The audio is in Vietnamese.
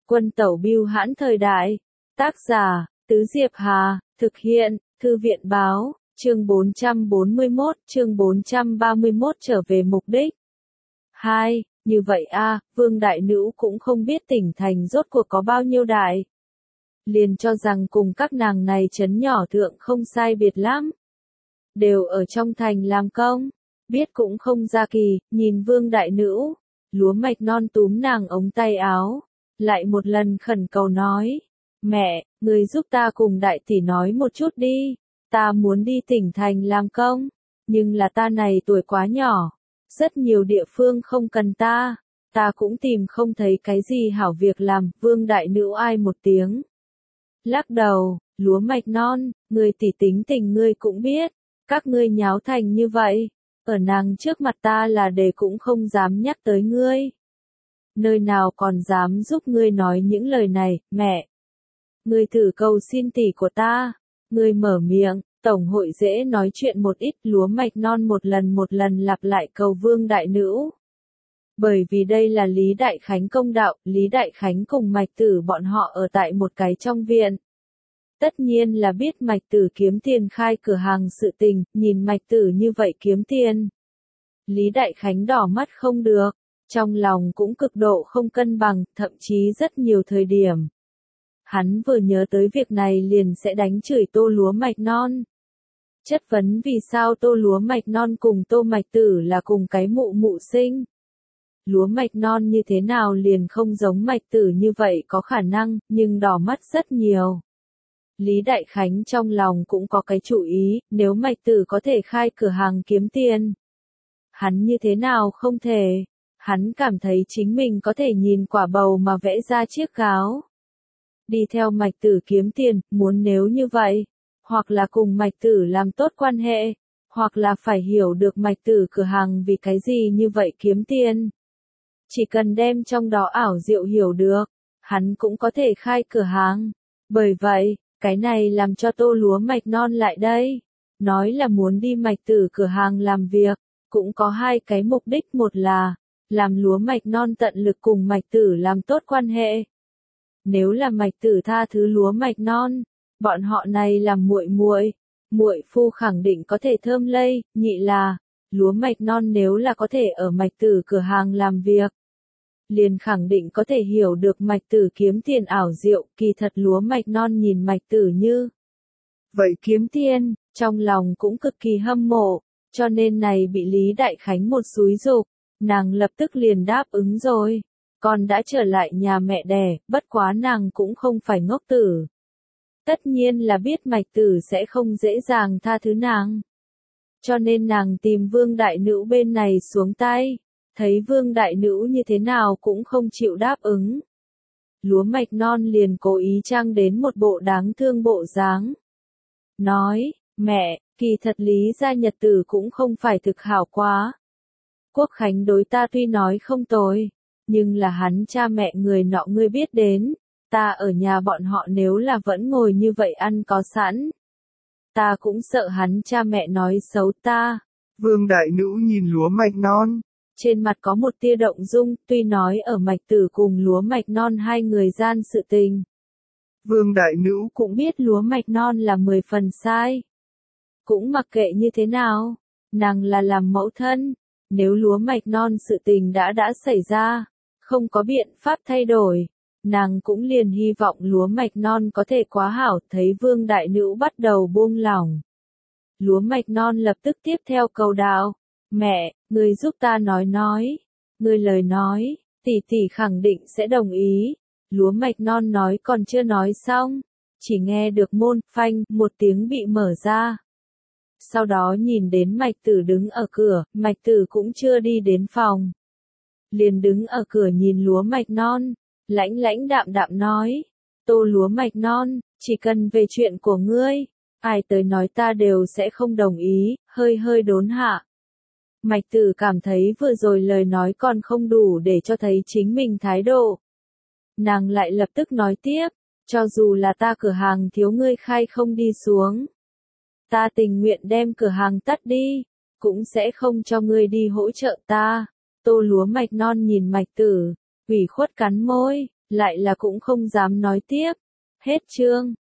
Quân tẩu bưu hãn thời đại. Tác giả, Tứ Diệp Hà, thực hiện, Thư viện báo, chương 441, chương 431 trở về mục đích. 2. Như vậy Vương Đại Nữ cũng không biết tỉnh thành rốt cuộc có bao nhiêu đại. Liền cho rằng cùng các nàng này trấn nhỏ thượng không sai biệt lắm. Đều ở trong thành làm công, biết cũng không ra kỳ, nhìn Vương Đại Nữ, lúa mạch non túm nàng ống tay áo, lại một lần khẩn cầu nói, mẹ, người giúp ta cùng đại tỷ nói một chút đi, ta muốn đi tỉnh thành làm công, nhưng là ta này tuổi quá nhỏ, rất nhiều địa phương không cần ta cũng tìm không thấy cái gì hảo việc làm. Vương Đại Nữ ai một tiếng, lắc đầu, lúa mạch non, người tỷ tính tình ngươi cũng biết, các ngươi nháo thành như vậy, ở nàng trước mặt ta là để cũng không dám nhắc tới ngươi. Nơi nào còn dám giúp ngươi nói những lời này, mẹ. Ngươi thử cầu xin tỷ của ta, ngươi mở miệng, tổng hội dễ nói chuyện một ít. Lúa mạch non một lần lặp lại cầu Vương Đại Nữ. Bởi vì đây là Lý Đại Khánh công đạo, Lý Đại Khánh cùng Mạch Tử bọn họ ở tại một cái trong viện. Tất nhiên là biết Mạch Tử kiếm tiền khai cửa hàng sự tình, nhìn Mạch Tử như vậy kiếm tiền. Lý Đại Khánh đỏ mắt không được, trong lòng cũng cực độ không cân bằng, thậm chí rất nhiều thời điểm. Hắn vừa nhớ tới việc này liền sẽ đánh chửi Tô Lúa Mạch Non. Chất vấn vì sao Tô Lúa Mạch Non cùng Tô Mạch Tử là cùng cái mụ sinh. Lúa Mạch Non như thế nào liền không giống Mạch Tử như vậy có khả năng, nhưng đỏ mắt rất nhiều. Lý Đại Khánh trong lòng cũng có cái chủ ý, nếu Mạch Tử có thể khai cửa hàng kiếm tiền. Hắn như thế nào không thể, hắn cảm thấy chính mình có thể nhìn quả bầu mà vẽ ra chiếc gáo. Đi theo Mạch Tử kiếm tiền, muốn nếu như vậy, hoặc là cùng Mạch Tử làm tốt quan hệ, hoặc là phải hiểu được Mạch Tử cửa hàng vì cái gì như vậy kiếm tiền. Chỉ cần đem trong đó ảo diệu hiểu được, hắn cũng có thể khai cửa hàng. Bởi vậy, cái này làm cho Tô Lúa Mạch Non lại đây, nói là muốn đi Mạch Tử cửa hàng làm việc, cũng có hai cái mục đích. Một là, làm Lúa Mạch Non tận lực cùng Mạch Tử làm tốt quan hệ. Nếu là Mạch Tử tha thứ Lúa Mạch Non, bọn họ này làm muội phu khẳng định có thể thơm lây. Nhị là, Lúa Mạch Non nếu là có thể ở Mạch Tử cửa hàng làm việc, liền khẳng định có thể hiểu được Mạch Tử kiếm tiền ảo diệu. Kỳ thật Lúa Mạch Non nhìn Mạch Tử như vậy kiếm tiền, trong lòng cũng cực kỳ hâm mộ, cho nên này bị Lý Đại Khánh một xúi giục, nàng lập tức liền đáp ứng rồi. Con đã trở lại nhà mẹ đẻ, bất quá nàng cũng không phải ngốc tử. Tất nhiên là biết Mạch Tử sẽ không dễ dàng tha thứ nàng. Cho nên nàng tìm Vương Đại Nữ bên này xuống tay, thấy Vương Đại Nữ như thế nào cũng không chịu đáp ứng. Lúa Mạch Non liền cố ý trang đến một bộ đáng thương bộ dáng. Nói, mẹ, kỳ thật Lý gia nhật tử cũng không phải thực hảo quá. Quốc Khánh đối ta tuy nói không tồi, nhưng là hắn cha mẹ người nọ ngươi biết đến, ta ở nhà bọn họ nếu là vẫn ngồi như vậy ăn có sẵn. Ta cũng sợ hắn cha mẹ nói xấu ta. Vương Đại Nữ nhìn Lúa Mạch Non. Trên mặt có một tia động dung, tuy nói ở Mạch Tử cùng Lúa Mạch Non hai người gian sự tình. Vương Đại Nữ cũng biết Lúa Mạch Non là 10 phần sai. Cũng mặc kệ như thế nào, nàng là làm mẫu thân, nếu Lúa Mạch Non sự tình đã xảy ra, không có biện pháp thay đổi, nàng cũng liền hy vọng Lúa Mạch Non có thể quá hảo. Thấy Vương Đại Nữ bắt đầu buông lỏng, Lúa Mạch Non lập tức tiếp theo cầu đạo, mẹ, người giúp ta nói, người lời nói, tỷ tỷ khẳng định sẽ đồng ý. Lúa Mạch Non nói còn chưa nói xong, chỉ nghe được môn phanh một tiếng bị mở ra. Sau đó nhìn đến Mạch Tử đứng ở cửa, Mạch Tử cũng chưa đi đến phòng, liền đứng ở cửa nhìn Lúa Mạch Non, lãnh đạm nói, Tô Lúa Mạch Non, chỉ cần về chuyện của ngươi, ai tới nói ta đều sẽ không đồng ý. Hơi đốn hạ. Mạch Tử cảm thấy vừa rồi lời nói còn không đủ để cho thấy chính mình thái độ. Nàng lại lập tức nói tiếp, cho dù là ta cửa hàng thiếu ngươi khai không đi xuống, ta tình nguyện đem cửa hàng tắt đi, cũng sẽ không cho ngươi đi hỗ trợ ta. Tô Lúa Mạch Non nhìn Mạch Tử, ủy khuất cắn môi, lại là cũng không dám nói tiếp. Hết chương.